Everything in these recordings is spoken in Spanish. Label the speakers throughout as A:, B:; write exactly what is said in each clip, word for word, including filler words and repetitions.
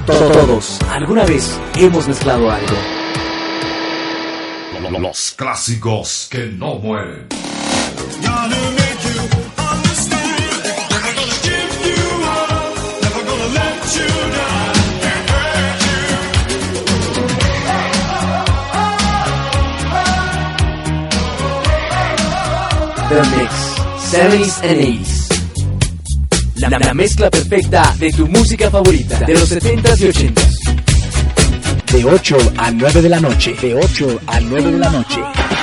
A: Todos, alguna vez, hemos mezclado algo.
B: Los clásicos que no mueren.
A: The Mix, seventies and eighties. La, la mezcla perfecta de tu música favorita de los setentas y ochentas.
C: De ocho a nueve de la noche. De ocho a nueve de la noche.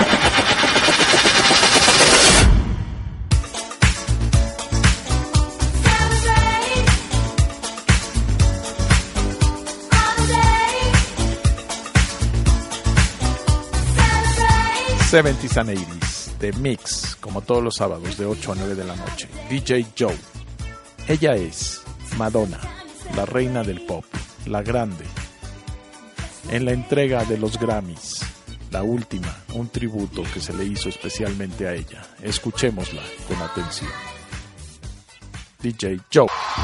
D: seventies and eighties, The Mix, como todos los sábados de ocho a nueve de la noche. D J Joe. Ella es Madonna, la reina del pop, la grande. En la entrega de los Grammys, la última, un tributo que se le hizo especialmente a ella. Escuchémosla con atención. D J Joe.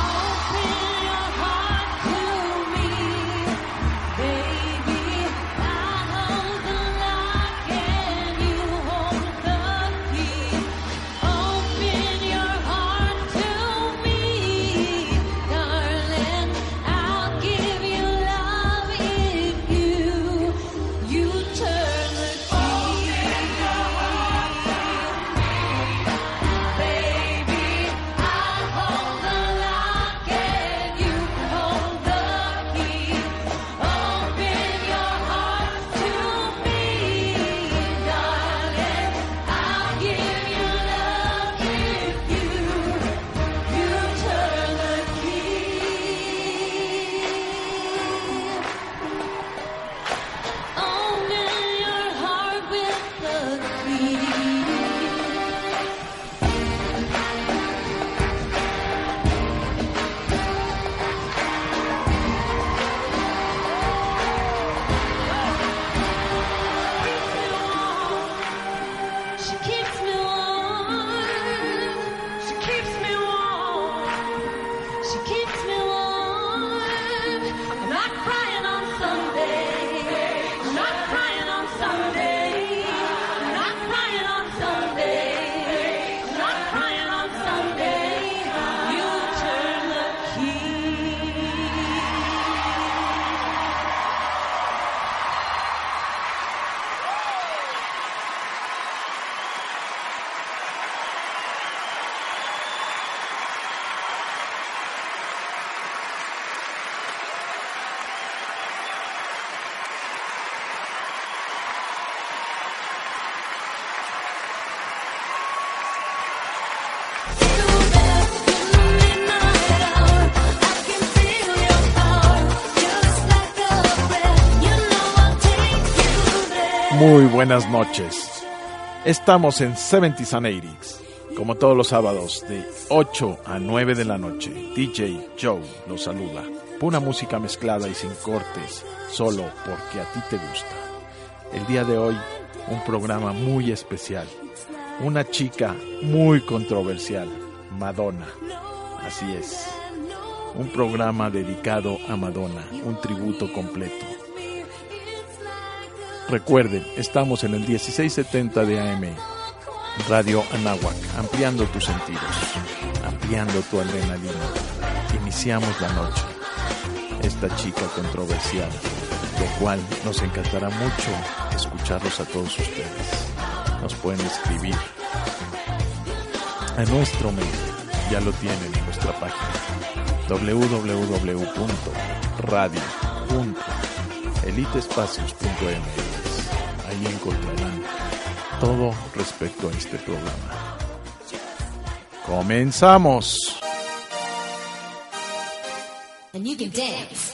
D: Muy buenas noches. Estamos en seventies and eighties, como todos los sábados de ocho a nueve de la noche. D J Joe los saluda. Pura música mezclada y sin cortes, solo porque a ti te gusta. El día de hoy, un programa muy especial. Una chica muy controversial, Madonna. Así es. Un programa dedicado a Madonna, un tributo completo. Recuerden, estamos en el dieciséis setenta de A M, Radio Anáhuac, ampliando tus sentidos, ampliando tu adrenalina. Iniciamos la noche. Esta chica controversial, lo cual nos encantará mucho escucharlos a todos ustedes. Nos pueden escribir a nuestro mail, ya lo tienen en nuestra página, doble u doble u doble u punto radio punto elitespacios punto m x. Ahí encontrarán todo respecto a este programa. ¡Comenzamos!
E: And you can dance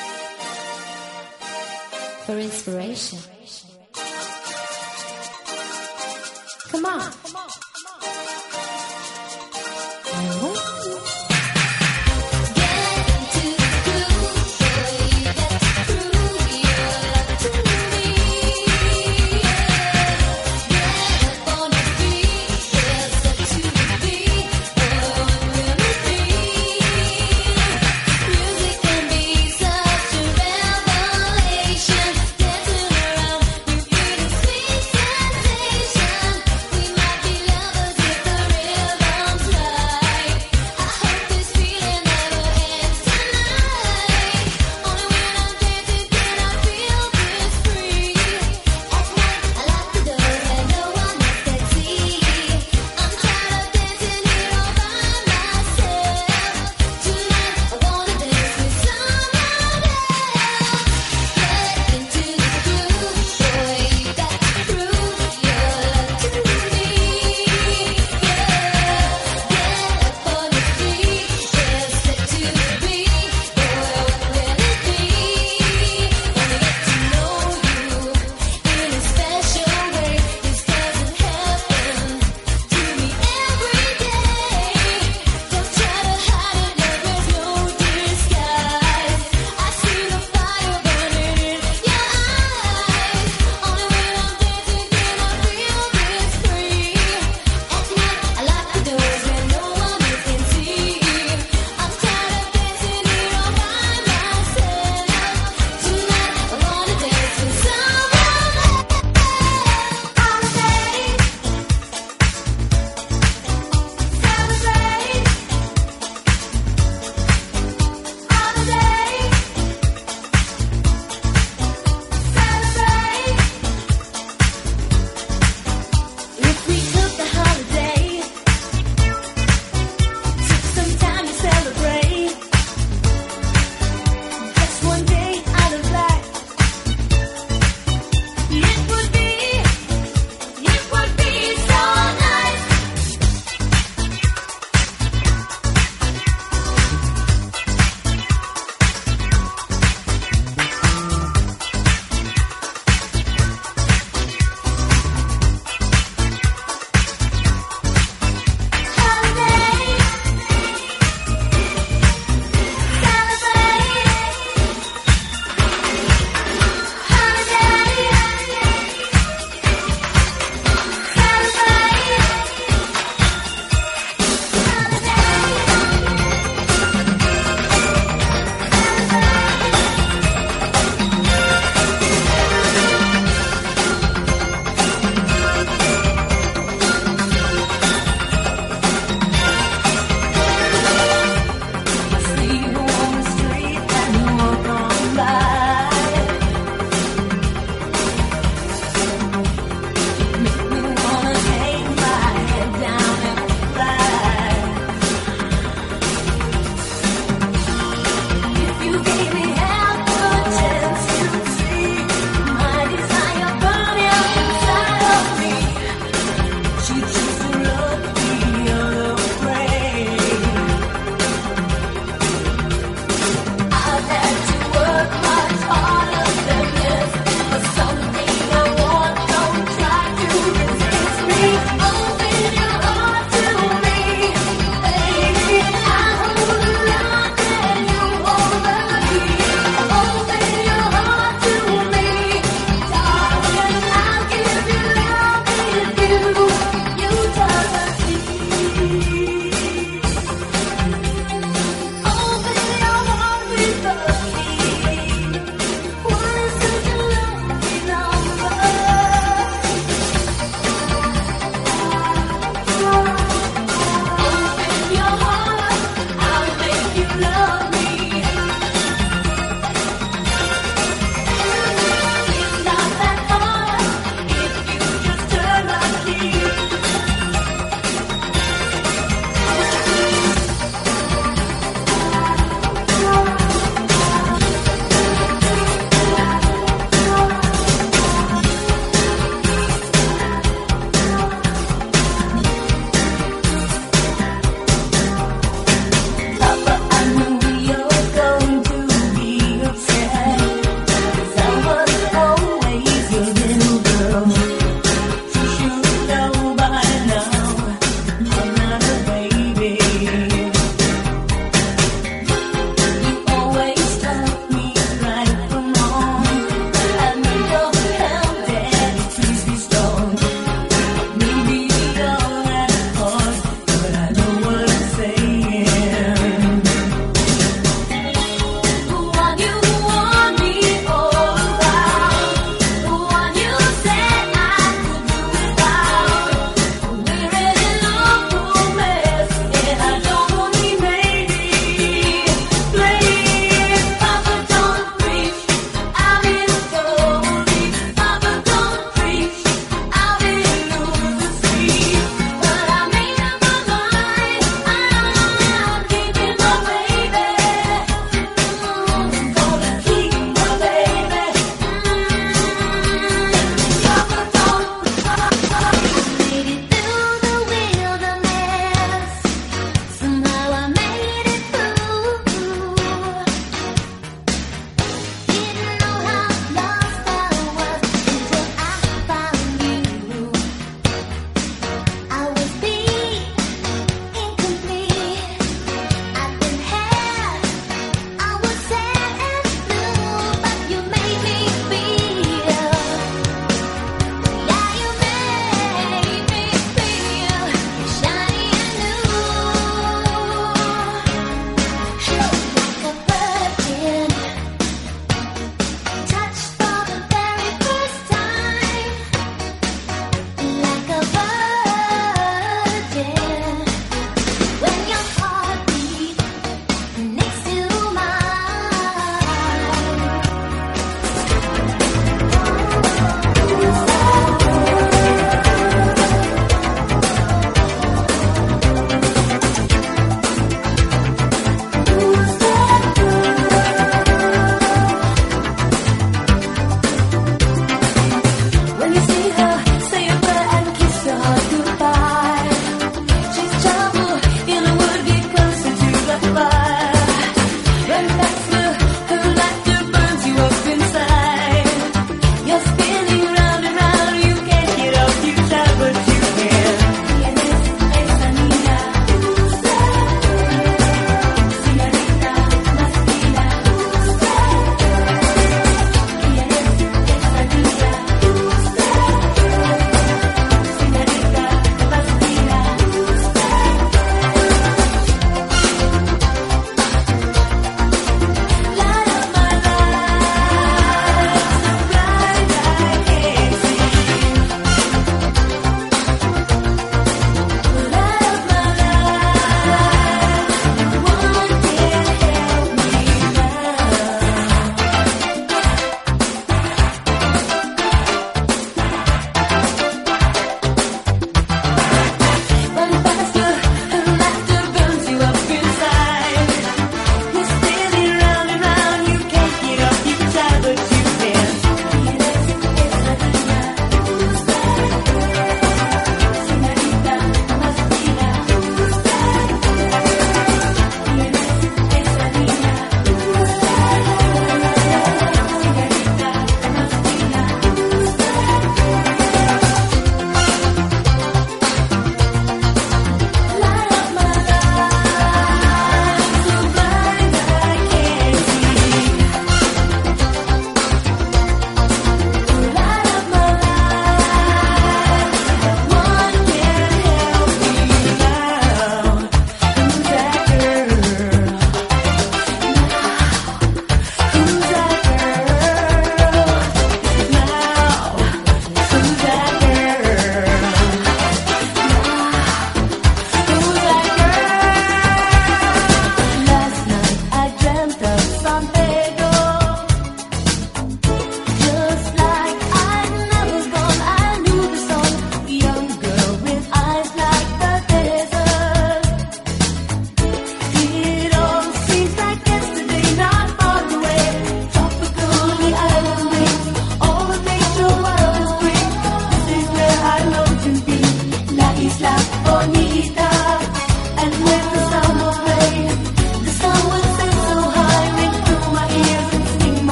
E: for inspiration. Come on. I want you.
F: Music can be so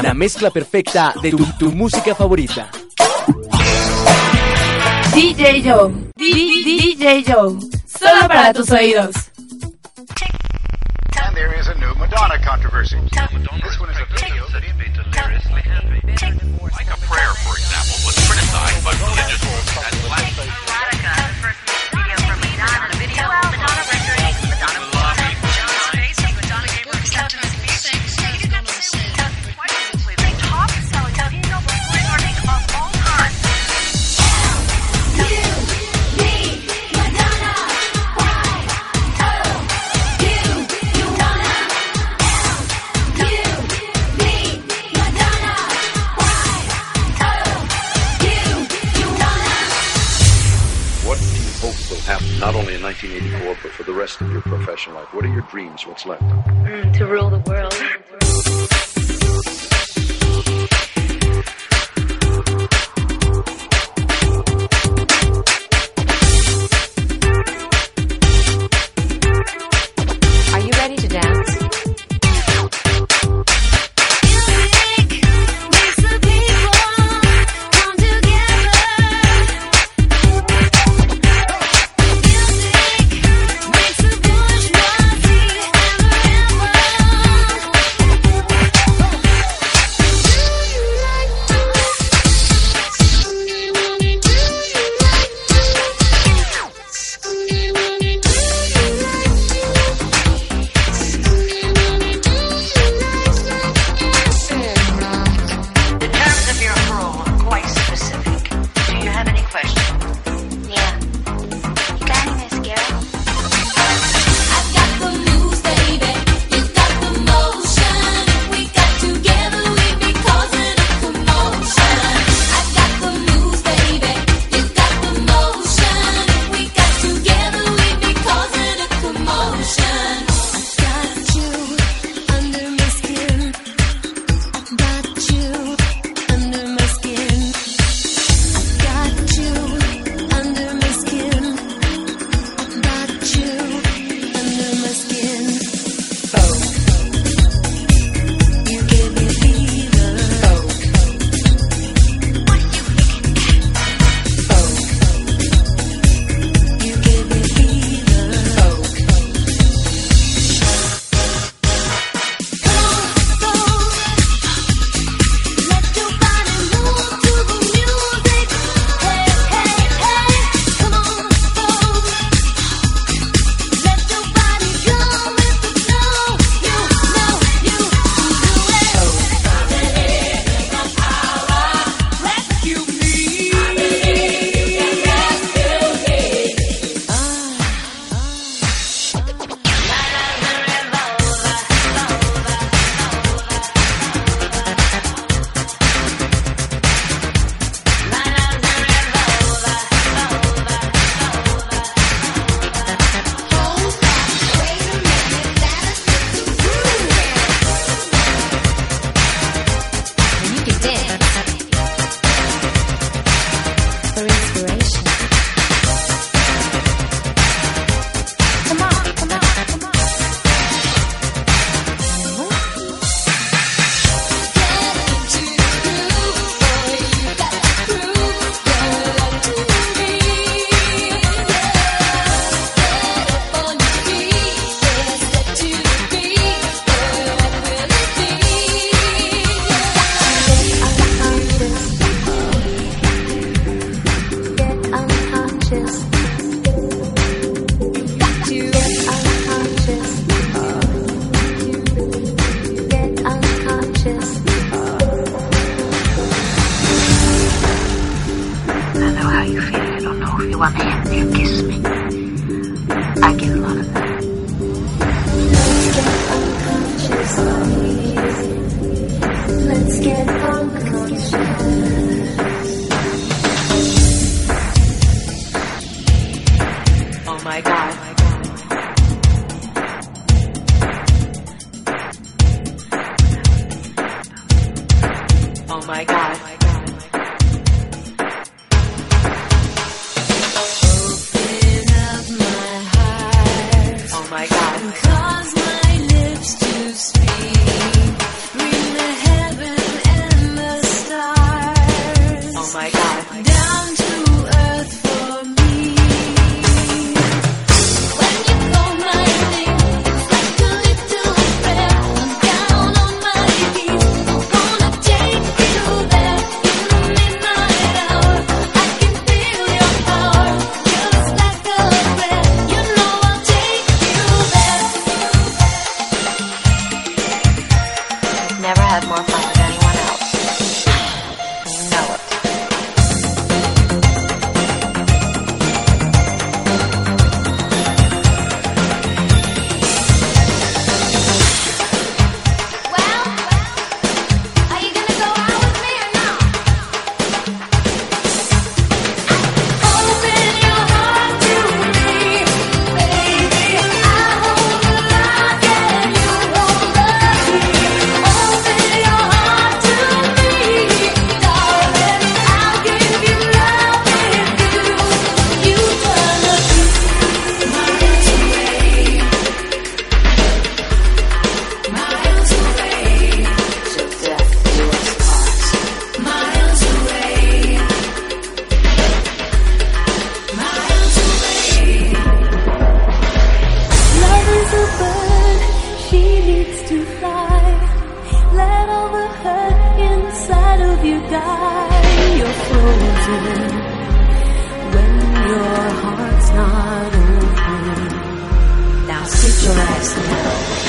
A: La mezcla perfecta de tu, tu música favorita.
F: D J Joe, D J Joe, solo para tus oídos.
G: And there is a new Madonna controversy. This one is a video that like a prayer, for example, was criticized by religious groups as blasphemy.
H: Erotica, the first video from Madonna. The video, Madonna records, Madonna facing Madonna gave her acceptance. They top selling female recording of all time.
I: Not only in nineteen eighty-four, but for the rest of your professional life. What are your dreams? What's left?
H: Mm, to rule the world.
E: Are you ready to dance?
J: Cause my lips to speak, bring the heaven sky, you're frozen. When your heart's not open, now sit your ass down.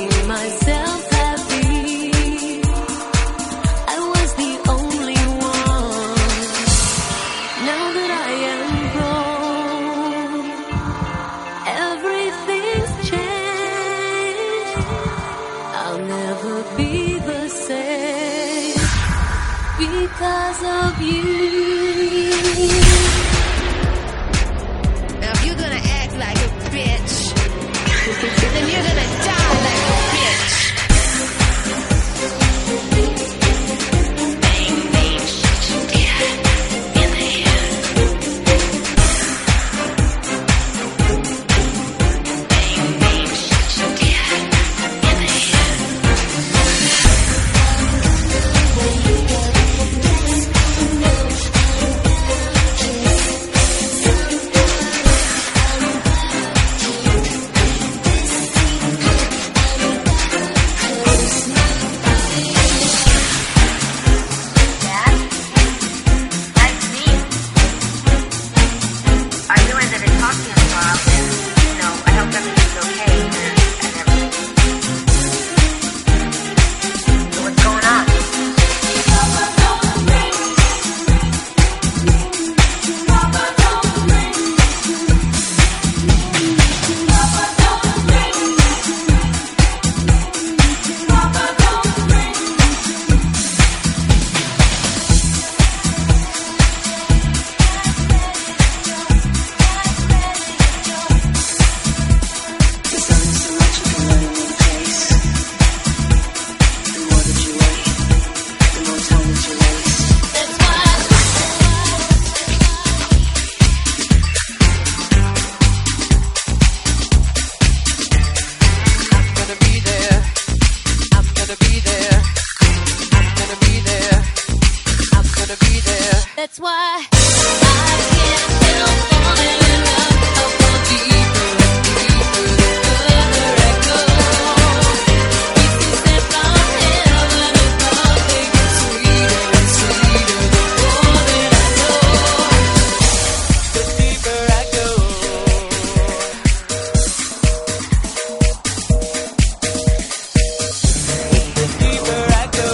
J: made myself happy. I was the only one. Now that I am grown, everything's changed. I'll never be the same because of you.
K: Now if you're gonna act like a bitch, then you're gonna die like a bitch. Bang, bang, shoot you dead in the head. Bang, bang, shoot you dead in the head. That's why I can't help falling in love. I'll fall deeper, deeper the further I go. Pieces that from heaven above, they get sweeter and sweeter the more that I know. The deeper I go. The deeper I go.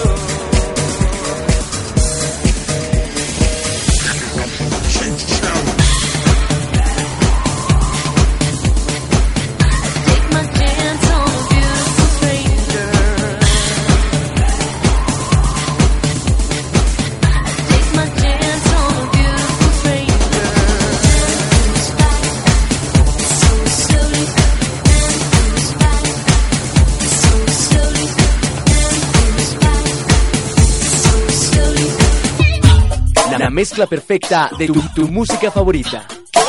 A: La mezcla perfecta de tu, tu música favorita.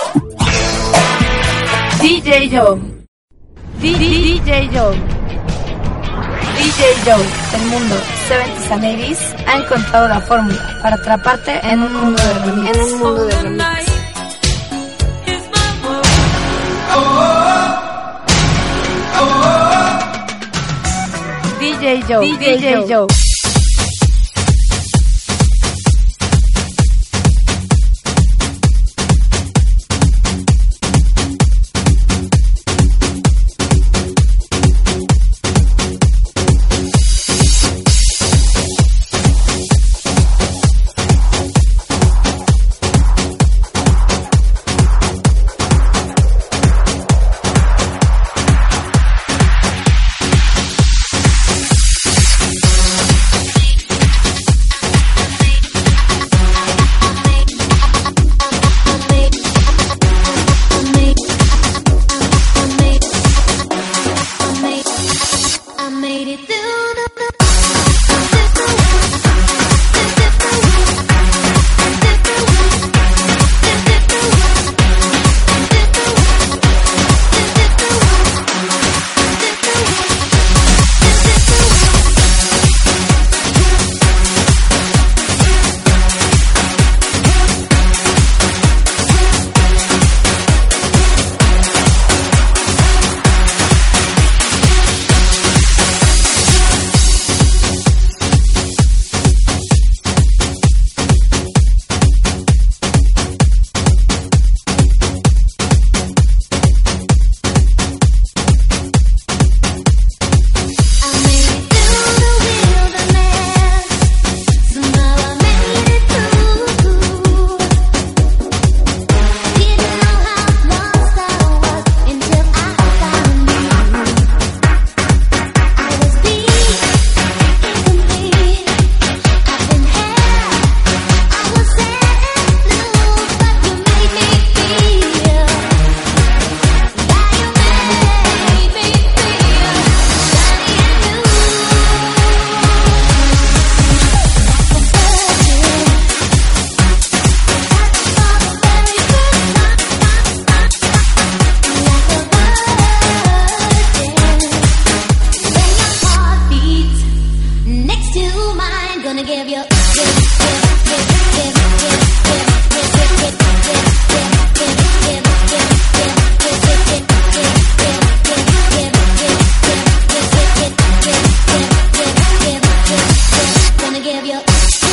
F: D J Joe. D J Joe. D J Joe, el mundo seventies and eighties, ha encontrado la fórmula para atraparte en un mundo de remix. En un mundo de remix. D J Joe. D J Joe.
J: Gonna give you, give, give, give, give, give, give, give, give, give, gonna give you.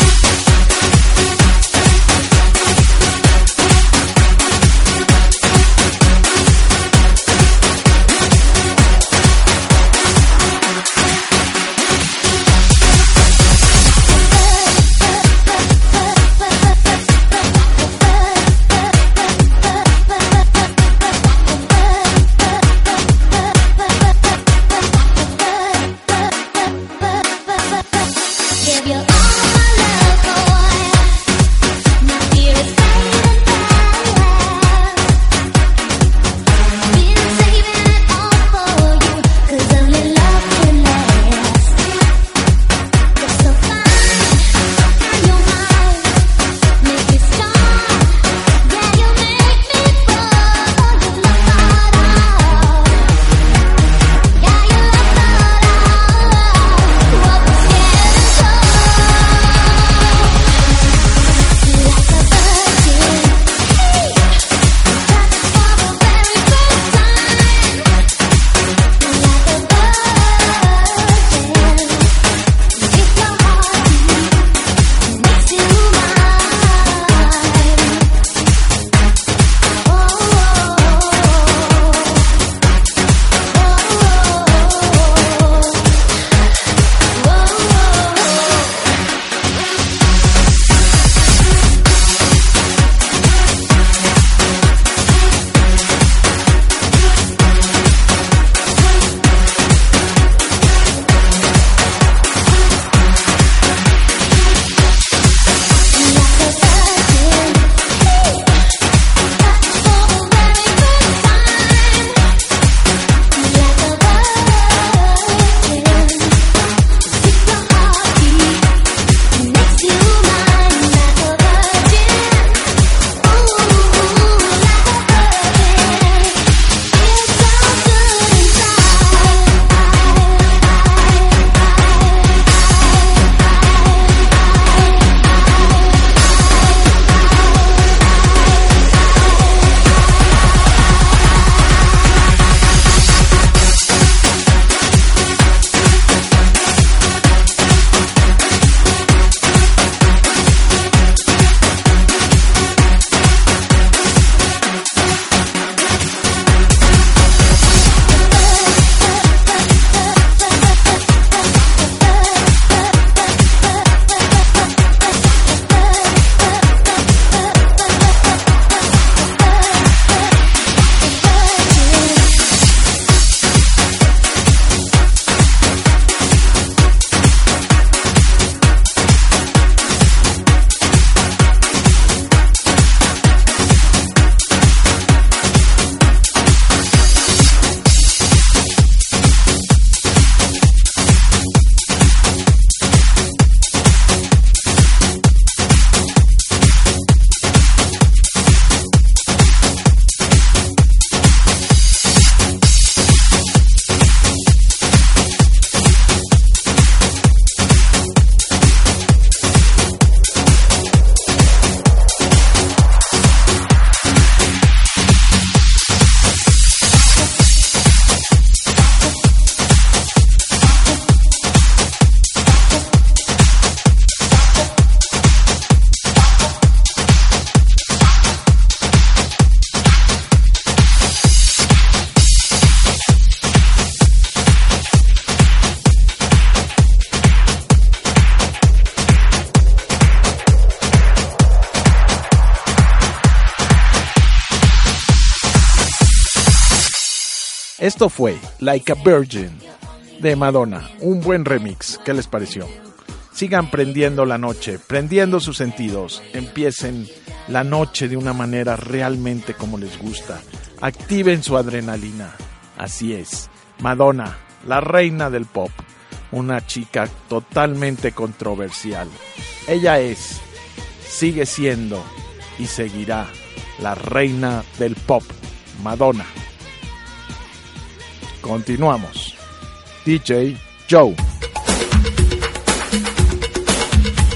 D: Esto fue Like a Virgin de Madonna, un buen remix. ¿Qué les pareció? Sigan prendiendo la noche, prendiendo sus sentidos, empiecen la noche de una manera realmente como les gusta, activen su adrenalina. Así es, Madonna, la reina del pop, una chica totalmente controversial. Ella es, sigue siendo y seguirá la reina del pop, Madonna. Continuamos. D J Joe.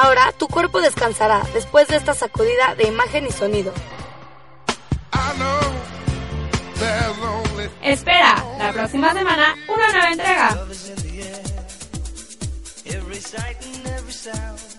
F: Ahora tu cuerpo descansará después de esta sacudida de imagen y sonido.
L: Espera, la próxima semana, una nueva entrega.
K: Every sight and every sound.